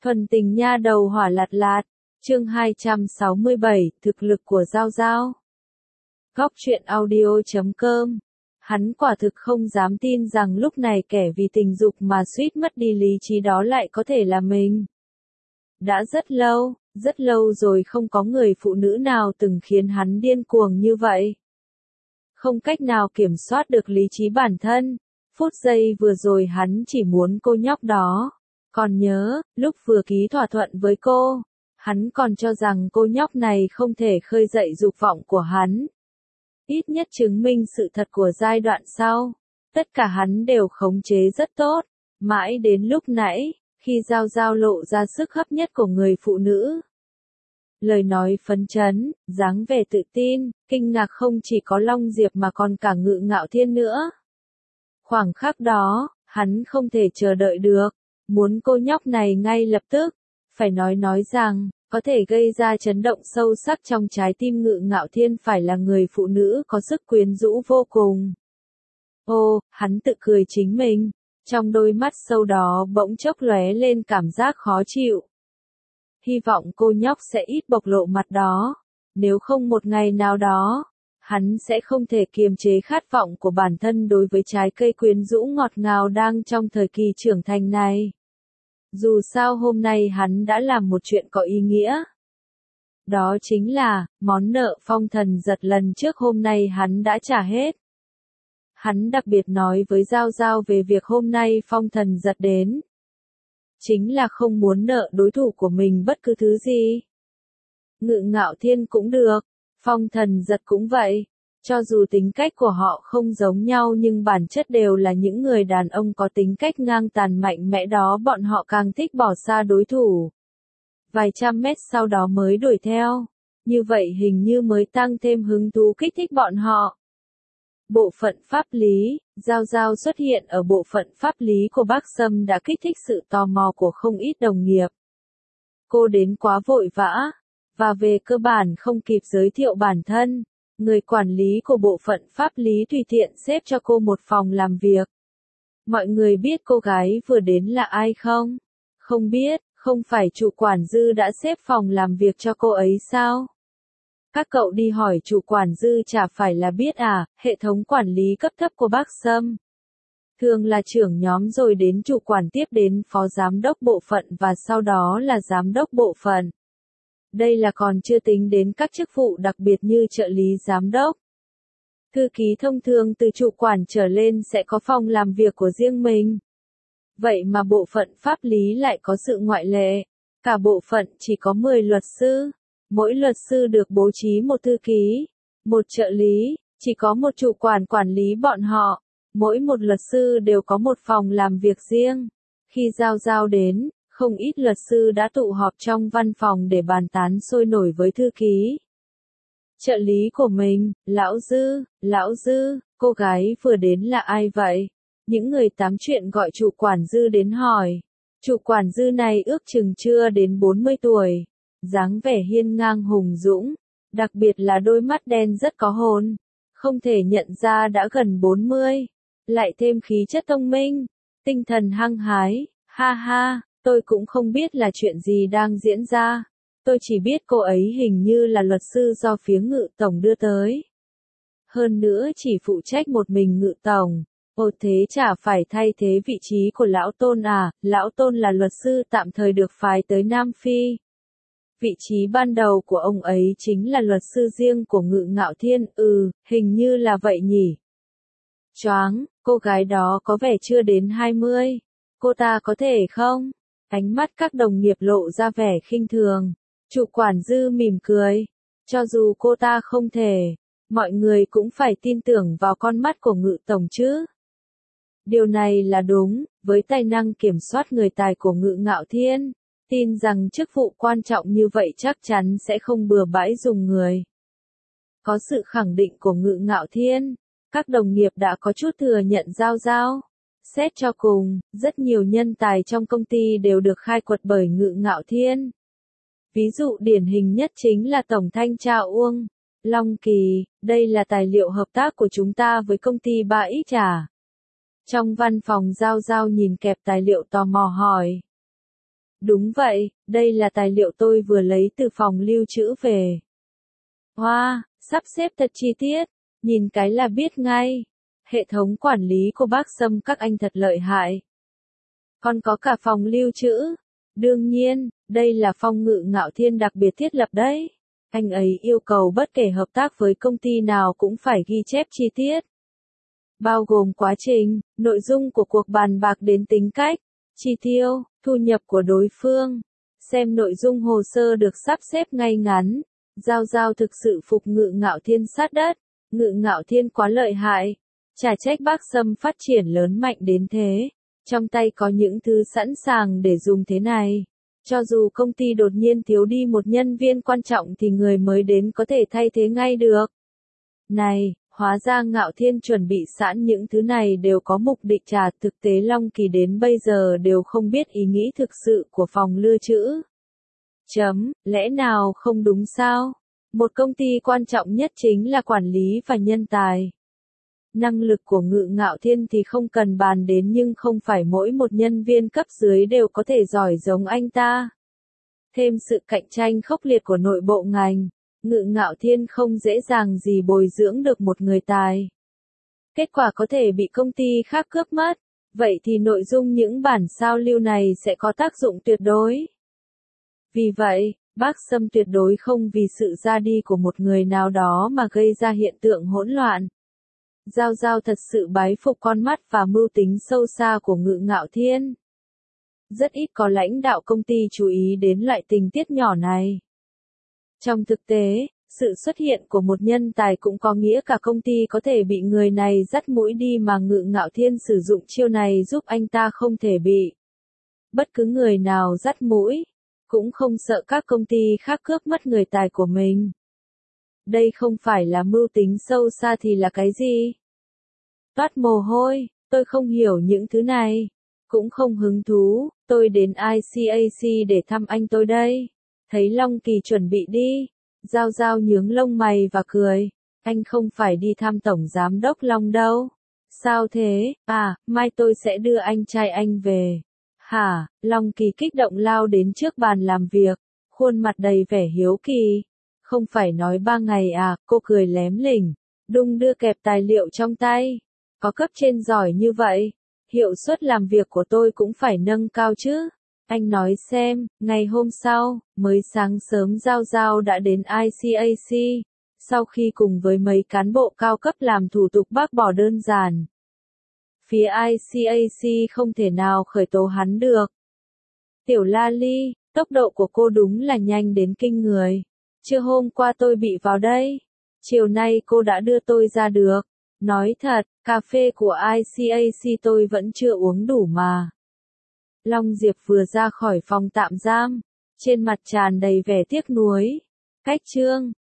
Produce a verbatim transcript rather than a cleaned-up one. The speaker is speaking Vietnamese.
Thuần tình nha đầu hỏa lạt lạt, chương hai trăm sáu mươi bảy, thực lực của Giao Giao. Góc truyện audio chấm com. Hắn quả thực không dám tin rằng lúc này kẻ vì tình dục mà suýt mất đi lý trí đó lại có thể là mình. Đã rất lâu, rất lâu rồi không có người phụ nữ nào từng khiến hắn điên cuồng như vậy. Không cách nào kiểm soát được lý trí bản thân, phút giây vừa rồi hắn chỉ muốn cô nhóc đó. Còn nhớ, lúc vừa ký thỏa thuận với cô, hắn còn cho rằng cô nhóc này không thể khơi dậy dục vọng của hắn. Ít nhất chứng minh sự thật của giai đoạn sau, tất cả hắn đều khống chế rất tốt, mãi đến lúc nãy, khi Giao Giao lộ ra sức hấp nhất của người phụ nữ. Lời nói phấn chấn, dáng vẻ tự tin, kinh ngạc không chỉ có Long Diệp mà còn cả Ngự Ngạo Thiên nữa. Khoảng khắc đó, hắn không thể chờ đợi được. Muốn cô nhóc này ngay lập tức, phải nói nói rằng, có thể gây ra chấn động sâu sắc trong trái tim Ngự Ngạo Thiên phải là người phụ nữ có sức quyến rũ vô cùng. Ô, hắn tự cười chính mình, trong đôi mắt sâu đó bỗng chốc lóe lên cảm giác khó chịu. Hy vọng cô nhóc sẽ ít bộc lộ mặt đó, nếu không một ngày nào đó, hắn sẽ không thể kiềm chế khát vọng của bản thân đối với trái cây quyến rũ ngọt ngào đang trong thời kỳ trưởng thành này. Dù sao hôm nay hắn đã làm một chuyện có ý nghĩa. Đó chính là, món nợ Phong Thần Giật lần trước hôm nay hắn đã trả hết. Hắn đặc biệt nói với Giao Giao về việc hôm nay Phong Thần Giật đến. Chính là không muốn nợ đối thủ của mình bất cứ thứ gì. Ngự Ngạo Thiên cũng được, Phong Thần Giật cũng vậy. Cho dù tính cách của họ không giống nhau nhưng bản chất đều là những người đàn ông có tính cách ngang tàn mạnh mẽ đó, bọn họ càng thích bỏ xa đối thủ. Vài trăm mét sau đó mới đuổi theo. Như vậy hình như mới tăng thêm hứng thú kích thích bọn họ. Bộ phận pháp lý, Giao Giao xuất hiện ở bộ phận pháp lý của Bác Sâm đã kích thích sự tò mò của không ít đồng nghiệp. Cô đến quá vội vã, và về cơ bản không kịp giới thiệu bản thân. Người quản lý của bộ phận pháp lý tùy tiện xếp cho cô một phòng làm việc. Mọi người biết cô gái vừa đến là ai không? Không biết, không phải chủ quản dư đã xếp phòng làm việc cho cô ấy sao? Các cậu đi hỏi chủ quản dư chả phải là biết à, hệ thống quản lý cấp thấp của Bác Sâm. Thường là trưởng nhóm rồi đến chủ quản, tiếp đến phó giám đốc bộ phận và sau đó là giám đốc bộ phận. Đây là còn chưa tính đến các chức vụ đặc biệt như trợ lý giám đốc. Thư ký thông thường từ chủ quản trở lên sẽ có phòng làm việc của riêng mình. Vậy mà bộ phận pháp lý lại có sự ngoại lệ. Cả bộ phận chỉ có mười luật sư. Mỗi luật sư được bố trí một thư ký, một trợ lý, chỉ có một chủ quản quản lý bọn họ. Mỗi một luật sư đều có một phòng làm việc riêng. Khi Giao Giao đến, không ít luật sư đã tụ họp trong văn phòng để bàn tán sôi nổi với thư ký. Trợ lý của mình, Lão Dư, Lão Dư, cô gái vừa đến là ai vậy? Những người tám chuyện gọi chủ quản Dư đến hỏi. Chủ quản Dư này ước chừng chưa đến bốn mươi tuổi, dáng vẻ hiên ngang hùng dũng, đặc biệt là đôi mắt đen rất có hồn, không thể nhận ra đã gần bốn mươi, lại thêm khí chất thông minh, tinh thần hăng hái, ha ha. Tôi cũng không biết là chuyện gì đang diễn ra. Tôi chỉ biết cô ấy hình như là luật sư do phía Ngự Tổng đưa tới. Hơn nữa chỉ phụ trách một mình Ngự Tổng. Ồ, thế chả phải thay thế vị trí của Lão Tôn à? Lão Tôn là luật sư tạm thời được phái tới Nam Phi. Vị trí ban đầu của ông ấy chính là luật sư riêng của Ngự Ngạo Thiên. Ừ, hình như là vậy nhỉ. Choáng, cô gái đó có vẻ chưa đến hai mươi. Cô ta có thể không? Ánh mắt các đồng nghiệp lộ ra vẻ khinh thường. Chủ quản Dư mỉm cười. Cho dù cô ta không thể, mọi người cũng phải tin tưởng vào con mắt của Ngự Tổng chứ. Điều này là đúng, với tài năng kiểm soát người tài của Ngự Ngạo Thiên, tin rằng chức vụ quan trọng như vậy chắc chắn sẽ không bừa bãi dùng người. Có sự khẳng định của Ngự Ngạo Thiên, các đồng nghiệp đã có chút thừa nhận Giao Giao. Xét cho cùng, rất nhiều nhân tài trong công ty đều được khai quật bởi Ngự Ngạo Thiên. Ví dụ điển hình nhất chính là Tổng Thanh tra Uông Long Kỳ, đây là tài liệu hợp tác của chúng ta với công ty ba ích à. Trong văn phòng Giao Giao nhìn kẹp tài liệu tò mò hỏi. Đúng vậy, đây là tài liệu tôi vừa lấy từ phòng lưu trữ về. Hoa, wow, sắp xếp thật chi tiết, nhìn cái là biết ngay. Hệ thống quản lý của bác Sâm các anh thật lợi hại. Còn có cả phòng lưu trữ. Đương nhiên, đây là phòng Ngự Ngạo Thiên đặc biệt thiết lập đấy. Anh ấy yêu cầu bất kể hợp tác với công ty nào cũng phải ghi chép chi tiết. Bao gồm quá trình, nội dung của cuộc bàn bạc đến tính cách, chi tiêu, thu nhập của đối phương. Xem nội dung hồ sơ được sắp xếp ngay ngắn. Giao Giao thực sự phục Ngự Ngạo Thiên sát đất. Ngự Ngạo Thiên quá lợi hại. Chả trách bác Sâm phát triển lớn mạnh đến thế. Trong tay có những thứ sẵn sàng để dùng thế này. Cho dù công ty đột nhiên thiếu đi một nhân viên quan trọng thì người mới đến có thể thay thế ngay được. Này, hóa ra Ngạo Thiên chuẩn bị sẵn những thứ này đều có mục đích trả. Thực tế Long Kỳ đến bây giờ đều không biết ý nghĩ thực sự của phòng lưu trữ. Chấm, lẽ nào không đúng sao? Một công ty quan trọng nhất chính là quản lý và nhân tài. Năng lực của Ngự Ngạo Thiên thì không cần bàn đến, nhưng không phải mỗi một nhân viên cấp dưới đều có thể giỏi giống anh ta. Thêm sự cạnh tranh khốc liệt của nội bộ ngành, Ngự Ngạo Thiên không dễ dàng gì bồi dưỡng được một người tài. Kết quả có thể bị công ty khác cướp mất, vậy thì nội dung những bản sao lưu này sẽ có tác dụng tuyệt đối. Vì vậy, bác Sâm tuyệt đối không vì sự ra đi của một người nào đó mà gây ra hiện tượng hỗn loạn. Giao Giao thật sự bái phục con mắt và mưu tính sâu xa của Ngự Ngạo Thiên. Rất ít có lãnh đạo công ty chú ý đến loại tình tiết nhỏ này. Trong thực tế, sự xuất hiện của một nhân tài cũng có nghĩa cả công ty có thể bị người này dắt mũi đi, mà Ngự Ngạo Thiên sử dụng chiêu này giúp anh ta không thể bị bất cứ người nào dắt mũi, cũng không sợ các công ty khác cướp mất người tài của mình. Đây không phải là mưu tính sâu xa thì là cái gì? Toát mồ hôi, tôi không hiểu những thứ này. Cũng không hứng thú, tôi đến i xê a xê để thăm anh tôi đây. Thấy Long Kỳ chuẩn bị đi. Giao Giao nhướng lông mày và cười. Anh không phải đi thăm Tổng Giám đốc Long đâu. Sao thế? À, mai tôi sẽ đưa anh trai anh về. Hả? Long Kỳ kích động lao đến trước bàn làm việc. Khuôn mặt đầy vẻ hiếu kỳ. Không phải nói ba ngày à? Cô cười lém lỉnh. Đung đưa kẹp tài liệu trong tay. Có cấp trên giỏi như vậy, hiệu suất làm việc của tôi cũng phải nâng cao chứ. Anh nói xem, ngày hôm sau, mới sáng sớm Giao Giao đã đến i xê a xê, sau khi cùng với mấy cán bộ cao cấp làm thủ tục bác bỏ đơn giản. Phía i xê a xê không thể nào khởi tố hắn được. Tiểu La Ly, tốc độ của cô đúng là nhanh đến kinh người. Trưa hôm qua tôi bị vào đây, chiều nay cô đã đưa tôi ra được. Nói thật, cà phê của i xê a xê tôi vẫn chưa uống đủ mà. Long Diệp vừa ra khỏi phòng tạm giam, trên mặt tràn đầy vẻ tiếc nuối. Cách chương